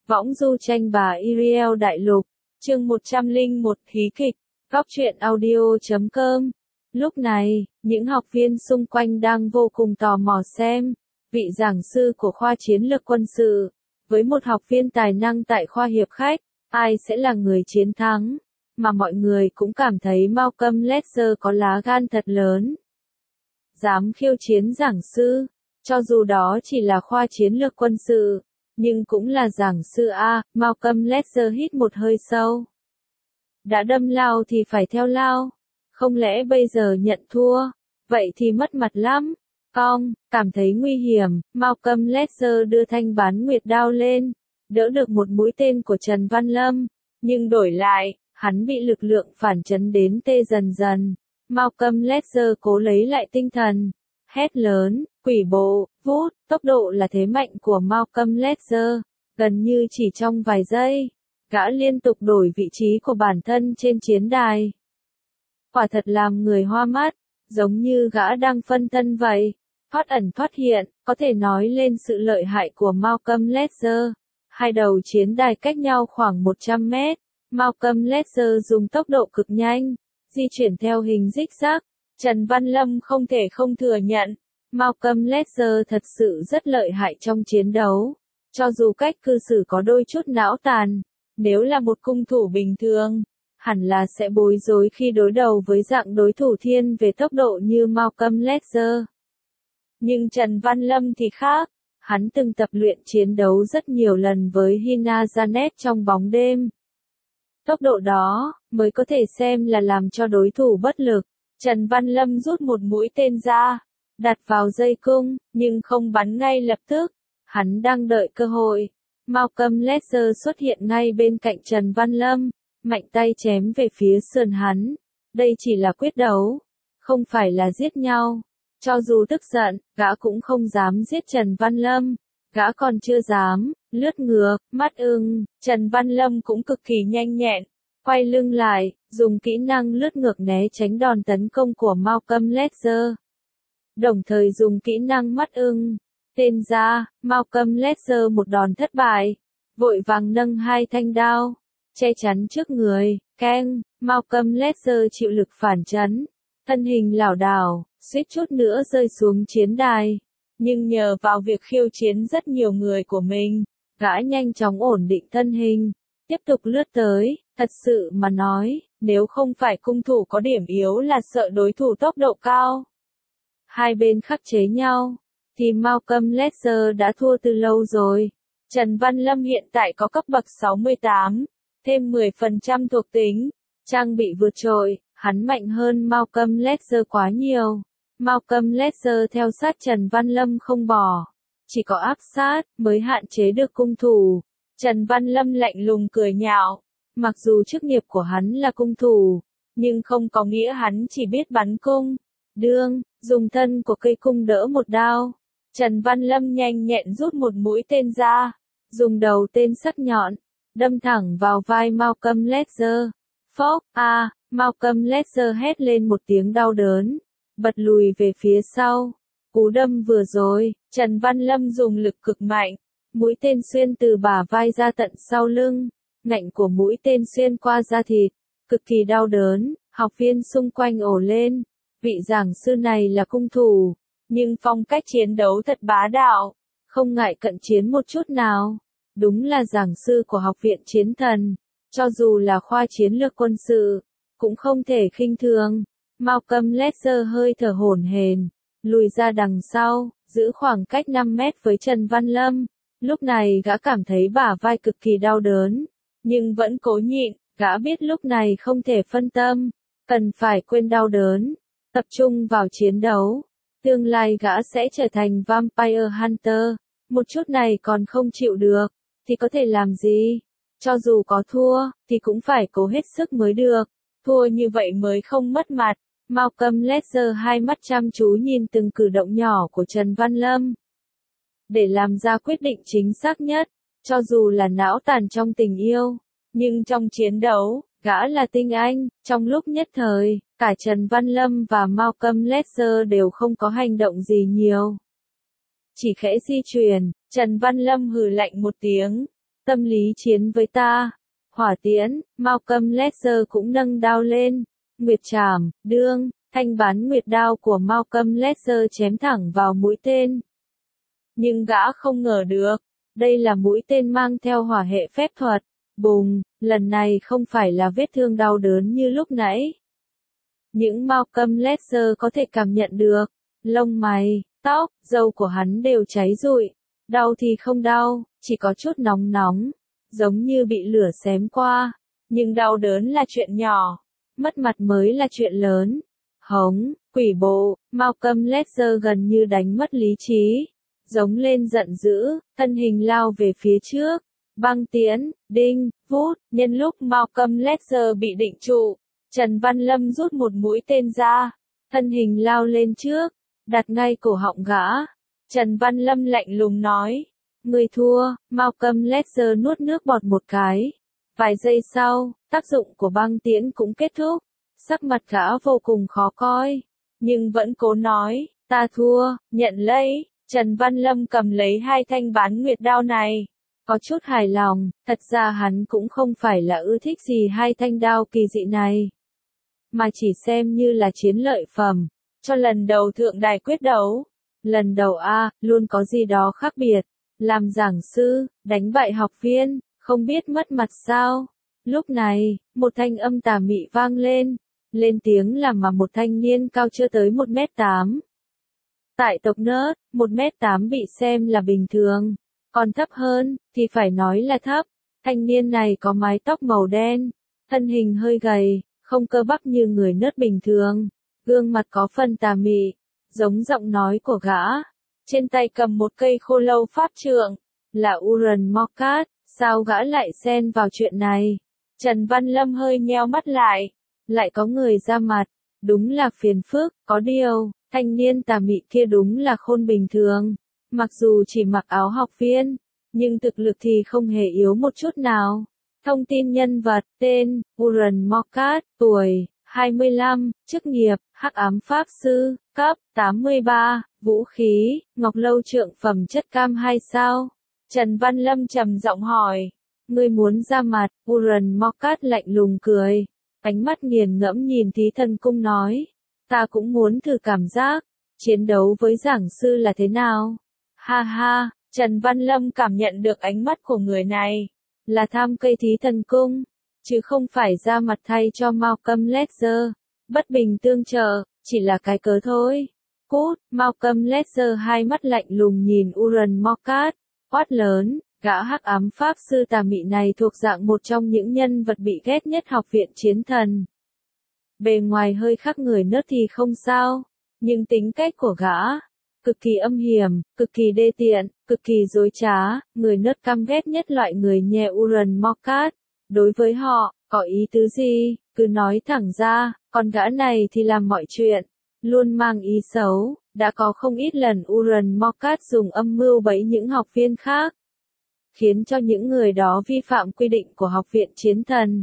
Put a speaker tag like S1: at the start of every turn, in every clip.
S1: Võng du tranh bà Iriel Đại Lục, chương 101 hí kịch, góc truyện audio.com. Lúc này, những học viên xung quanh đang vô cùng tò mò xem, vị giảng sư của khoa chiến lược quân sự, với một học viên tài năng tại khoa hiệp khách, ai sẽ là người chiến thắng, mà mọi người cũng cảm thấy Malcolm Ledger có lá gan thật lớn. Dám khiêu chiến giảng sư, cho dù đó chỉ là khoa chiến lược quân sự, nhưng cũng là giảng sư a. Malcolm Ledger hít một hơi sâu. Đã đâm lao thì phải theo lao, không lẽ bây giờ nhận thua, vậy thì mất mặt lắm. Cảm thấy nguy hiểm, Malcolm Ledger đưa thanh bán nguyệt đao lên, đỡ được một mũi tên của Trần Văn Lâm, nhưng đổi lại, hắn bị lực lượng phản chấn đến tê dần dần. Malcolm Ledger cố lấy lại tinh thần, hét lớn, quỷ bộ, vút, tốc độ là thế mạnh của Malcolm Ledger, gần như chỉ trong vài giây, gã liên tục đổi vị trí của bản thân trên chiến đài. Quả thật làm người hoa mắt, giống như gã đang phân thân vậy, thoát ẩn thoát hiện, có thể nói lên sự lợi hại của Malcolm Ledger. Hai đầu chiến đài cách nhau khoảng 100 mét, Malcolm Ledger dùng tốc độ cực nhanh, di chuyển theo hình zigzag. Trần Văn Lâm không thể không thừa nhận, Malcolm Ledger thật sự rất lợi hại trong chiến đấu. Cho dù cách cư xử có đôi chút não tàn, nếu là một cung thủ bình thường, hẳn là sẽ bối rối khi đối đầu với dạng đối thủ thiên về tốc độ như Malcolm Ledger. Nhưng Trần Văn Lâm thì khác, hắn từng tập luyện chiến đấu rất nhiều lần với Hina Janet trong bóng đêm. Tốc độ đó, mới có thể xem là làm cho đối thủ bất lực. Trần Văn Lâm rút một mũi tên ra, đặt vào dây cung, nhưng không bắn ngay lập tức. Hắn đang đợi cơ hội. Malcolm Ledger xuất hiện ngay bên cạnh Trần Văn Lâm, mạnh tay chém về phía sườn hắn. Đây chỉ là quyết đấu, không phải là giết nhau. Cho dù tức giận, gã cũng không dám giết Trần Văn Lâm. Gã còn chưa dám, lướt ngược, mắt ưng, Trần Văn Lâm cũng cực kỳ nhanh nhẹn. Quay lưng lại, dùng kỹ năng lướt ngược né tránh đòn tấn công của Malcolm Ledger. Đồng thời dùng kỹ năng mắt ưng. Tên ra, Malcolm Ledger một đòn thất bại. Vội vàng nâng hai thanh đao, che chắn trước người, keng, Malcolm Ledger chịu lực phản chấn. Thân hình lảo đảo, suýt chút nữa rơi xuống chiến đài. Nhưng nhờ vào việc khiêu chiến rất nhiều người của mình, gã nhanh chóng ổn định thân hình, tiếp tục lướt tới. Thật sự mà nói, nếu không phải cung thủ có điểm yếu là sợ đối thủ tốc độ cao, hai bên khắc chế nhau, thì Malcolm Ledger đã thua từ lâu rồi. Trần Văn Lâm hiện tại có cấp bậc 68, thêm 10% thuộc tính, trang bị vượt trội, hắn mạnh hơn Malcolm Ledger quá nhiều. Malcolm Ledger theo sát Trần Văn Lâm không bỏ, chỉ có áp sát mới hạn chế được cung thủ. Trần Văn Lâm lạnh lùng cười nhạo, mặc dù chức nghiệp của hắn là cung thủ, nhưng không có nghĩa hắn chỉ biết bắn cung. Đương, dùng thân của cây cung đỡ một đao. Trần Văn Lâm nhanh nhẹn rút một mũi tên ra, dùng đầu tên sắc nhọn, đâm thẳng vào vai Malcolm Ledger. Phốc, Malcolm Ledger hét lên một tiếng đau đớn, bật lùi về phía sau. Cú đâm vừa rồi, Trần Văn Lâm dùng lực cực mạnh, mũi tên xuyên từ bả vai ra tận sau lưng, ngạnh của mũi tên xuyên qua da thịt, cực kỳ đau đớn. Học viên xung quanh ồ lên, vị giảng sư này là cung thủ, nhưng phong cách chiến đấu thật bá đạo, không ngại cận chiến một chút nào. Đúng là giảng sư của học viện chiến thần, cho dù là khoa chiến lược quân sự, cũng không thể khinh thường. Malcolm Ledger hơi thở hổn hển, lùi ra đằng sau, giữ khoảng cách 5 mét với Trần Văn Lâm. Lúc này gã cảm thấy bả vai cực kỳ đau đớn, nhưng vẫn cố nhịn. Gã biết lúc này không thể phân tâm, cần phải quên đau đớn, tập trung vào chiến đấu. Tương lai gã sẽ trở thành Vampire Hunter. Một chút này còn không chịu được, thì có thể làm gì? Cho dù có thua, thì cũng phải cố hết sức mới được. Thua như vậy mới không mất mặt. Malcolm Ledger hai mắt chăm chú nhìn từng cử động nhỏ của Trần Văn Lâm, để làm ra quyết định chính xác nhất. Cho dù là não tàn trong tình yêu, nhưng trong chiến đấu, gã là tinh anh. Trong lúc nhất thời, cả Trần Văn Lâm và Malcolm Ledger đều không có hành động gì nhiều. Chỉ khẽ di chuyển, Trần Văn Lâm hừ lạnh một tiếng, tâm lý chiến với ta. Hỏa tiễn, Malcolm Ledger cũng nâng đao lên. Nguyệt trảm, đương, thanh bán nguyệt đao của Malcolm Ledger chém thẳng vào mũi tên. Nhưng gã không ngờ được, đây là mũi tên mang theo hỏa hệ phép thuật. Bùng, lần này không phải là vết thương đau đớn như lúc nãy. Những Malcolm Ledger có thể cảm nhận được, lông mày, tóc, râu của hắn đều cháy rụi. Đau thì không đau, chỉ có chút nóng nóng, giống như bị lửa xém qua. Nhưng đau đớn là chuyện nhỏ, mất mặt mới là chuyện lớn. Hống, quỷ bộ, Malcolm Ledger gần như đánh mất lý trí. Giống lên giận dữ, thân hình lao về phía trước. Băng tiễn, đinh, vút, nhân lúc Malcolm Ledger bị định trụ, Trần Văn Lâm rút một mũi tên ra, thân hình lao lên trước, đặt ngay cổ họng gã. Trần Văn Lâm lạnh lùng nói, người thua. Malcolm Ledger nuốt nước bọt một cái. Vài giây sau, tác dụng của băng tiễn cũng kết thúc, sắc mặt gã vô cùng khó coi, nhưng vẫn cố nói, ta thua, nhận lấy. Trần Văn Lâm cầm lấy hai thanh bán nguyệt đao này, có chút hài lòng, thật ra hắn cũng không phải là ưa thích gì hai thanh đao kỳ dị này, mà chỉ xem như là chiến lợi phẩm, cho lần đầu thượng đài quyết đấu. Lần đầu luôn có gì đó khác biệt, làm giảng sư, đánh bại học viên, không biết mất mặt sao. Lúc này, một thanh âm tà mị vang lên tiếng làm mà một thanh niên cao chưa tới 1m8. Tại tộc nớt, 1m8 bị xem là bình thường, còn thấp hơn, thì phải nói là thấp. Thanh niên này có mái tóc màu đen, thân hình hơi gầy, không cơ bắp như người nớt bình thường, gương mặt có phần tà mị, giống giọng nói của gã. Trên tay cầm một cây khô lâu pháp trượng, là Uran Morkat, sao gã lại xen vào chuyện này? Trần Văn Lâm hơi nheo mắt lại có người ra mặt, đúng là phiền phức, có điều, thanh niên tà mị kia đúng là khôn bình thường, mặc dù chỉ mặc áo học viên, nhưng thực lực thì không hề yếu một chút nào. Thông tin nhân vật, tên, Uran Morkat, tuổi, 25, chức nghiệp, hắc ám pháp sư, cấp, 83, vũ khí, ngọc lâu trượng phẩm chất cam 2 sao. Trần Văn Lâm trầm giọng hỏi, ngươi muốn ra mặt? Uran Morkat lạnh lùng cười, ánh mắt nghiền ngẫm nhìn Thí Thần Cung nói, ta cũng muốn thử cảm giác, chiến đấu với giảng sư là thế nào. Ha ha, Trần Văn Lâm cảm nhận được ánh mắt của người này, là tham cây Thí Thần Cung, chứ không phải ra mặt thay cho Malcolm Ledger. Bất bình tương trợ, chỉ là cái cớ thôi. Cút, Malcolm Ledger hai mắt lạnh lùng nhìn Uran Morkat, quát lớn, gã hắc ám pháp sư tà mị này thuộc dạng một trong những nhân vật bị ghét nhất học viện chiến thần. Bề ngoài hơi khác người nớt thì không sao, nhưng tính cách của gã, cực kỳ âm hiểm, cực kỳ đê tiện, cực kỳ dối trá, người nớt căm ghét nhất loại người nhẹ Uran Morkat. Đối với họ, có ý tứ gì, cứ nói thẳng ra, còn gã này thì làm mọi chuyện, luôn mang ý xấu, đã có không ít lần Uran Morkat dùng âm mưu bẫy những học viên khác, khiến cho những người đó vi phạm quy định của học viện chiến thần.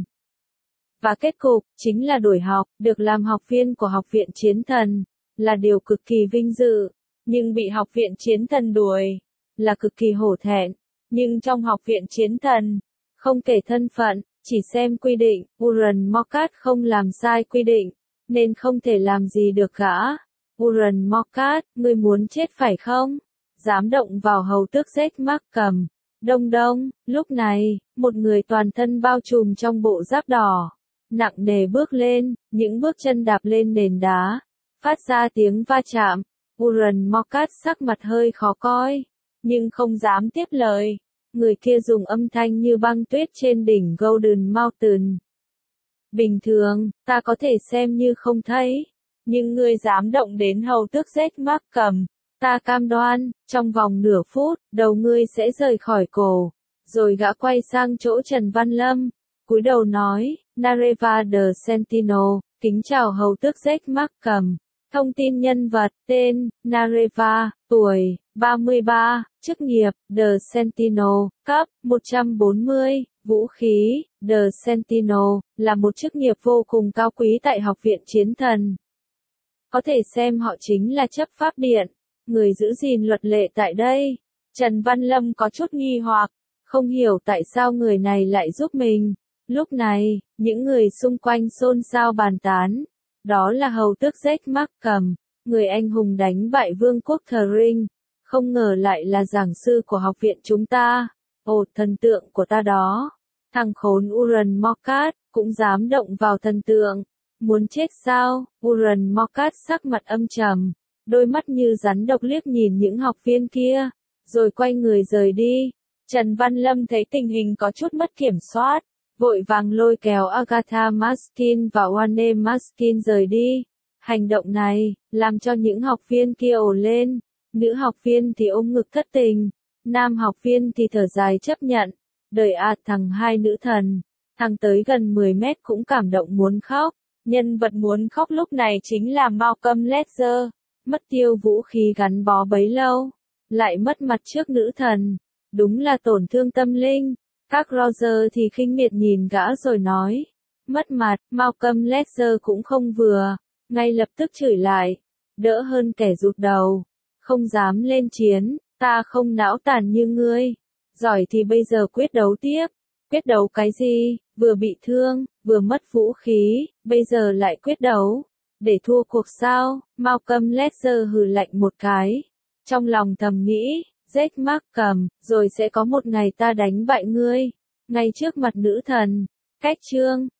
S1: Và kết cục, chính là đổi học, được làm học viên của học viện chiến thần, là điều cực kỳ vinh dự, nhưng bị học viện chiến thần đuổi, là cực kỳ hổ thẹn. Nhưng trong học viện chiến thần, không kể thân phận, chỉ xem quy định, Uran Morkat không làm sai quy định, nên không thể làm gì được gã. Uran Morkat, ngươi muốn chết phải không? Dám động vào hầu tước Zech Markham. Đông đông, lúc này, một người toàn thân bao trùm trong bộ giáp đỏ, nặng nề bước lên, những bước chân đạp lên nền đá, phát ra tiếng va chạm. Uran Morkat sắc mặt hơi khó coi, nhưng không dám tiếp lời. Người kia dùng âm thanh như băng tuyết trên đỉnh Golden Mountain. Bình thường, ta có thể xem như không thấy, nhưng ngươi dám động đến hầu tước Zech Markham, ta cam đoan, trong vòng nửa phút, đầu ngươi sẽ rời khỏi cổ. Rồi gã quay sang chỗ Trần Văn Lâm, cúi đầu nói, Nareva the Sentinel, kính chào hầu tước Zech Markham. Thông tin nhân vật, tên, Nareva, tuổi, 33, chức nghiệp, The Sentinel, cấp, 140, vũ khí, The Sentinel, là một chức nghiệp vô cùng cao quý tại học viện chiến thần. Có thể xem họ chính là chấp pháp điện, người giữ gìn luật lệ tại đây. Trần Văn Lâm có chút nghi hoặc, không hiểu tại sao người này lại giúp mình. Lúc này, những người xung quanh xôn xao bàn tán. Đó là hầu tước Jack Markham, người anh hùng đánh bại vương quốc The Ring. Không ngờ lại là giảng sư của học viện chúng ta. Ồ, thần tượng của ta đó. Thằng khốn Uran Morcat, cũng dám động vào thần tượng. Muốn chết sao? Uran Morcat sắc mặt âm trầm, đôi mắt như rắn độc liếc nhìn những học viên kia, rồi quay người rời đi. Trần Văn Lâm thấy tình hình có chút mất kiểm soát, vội vàng lôi kéo Agatha Maskin và Oane Maskin rời đi. Hành động này, làm cho những học viên kia ồ lên. Nữ học viên thì ôm ngực thất tình, nam học viên thì thở dài chấp nhận. Đời thằng hai nữ thần, thằng tới gần 10 mét cũng cảm động muốn khóc. Nhân vật muốn khóc lúc này chính là Malcolm Ledger, mất tiêu vũ khí gắn bó bấy lâu, lại mất mặt trước nữ thần, đúng là tổn thương tâm linh. Các Roger thì khinh miệt nhìn gã rồi nói, mất mặt. Malcolm Ledger cũng không vừa, ngay lập tức chửi lại, đỡ hơn kẻ rụt đầu, không dám lên chiến, ta không não tàn như ngươi, giỏi thì bây giờ quyết đấu tiếp. Quyết đấu cái gì, vừa bị thương, vừa mất vũ khí, bây giờ lại quyết đấu, để thua cuộc sao? Malcolm Ledger hừ lạnh một cái, trong lòng thầm nghĩ, Jack Markham, rồi sẽ có một ngày ta đánh bại ngươi, ngay trước mặt nữ thần. Cách chương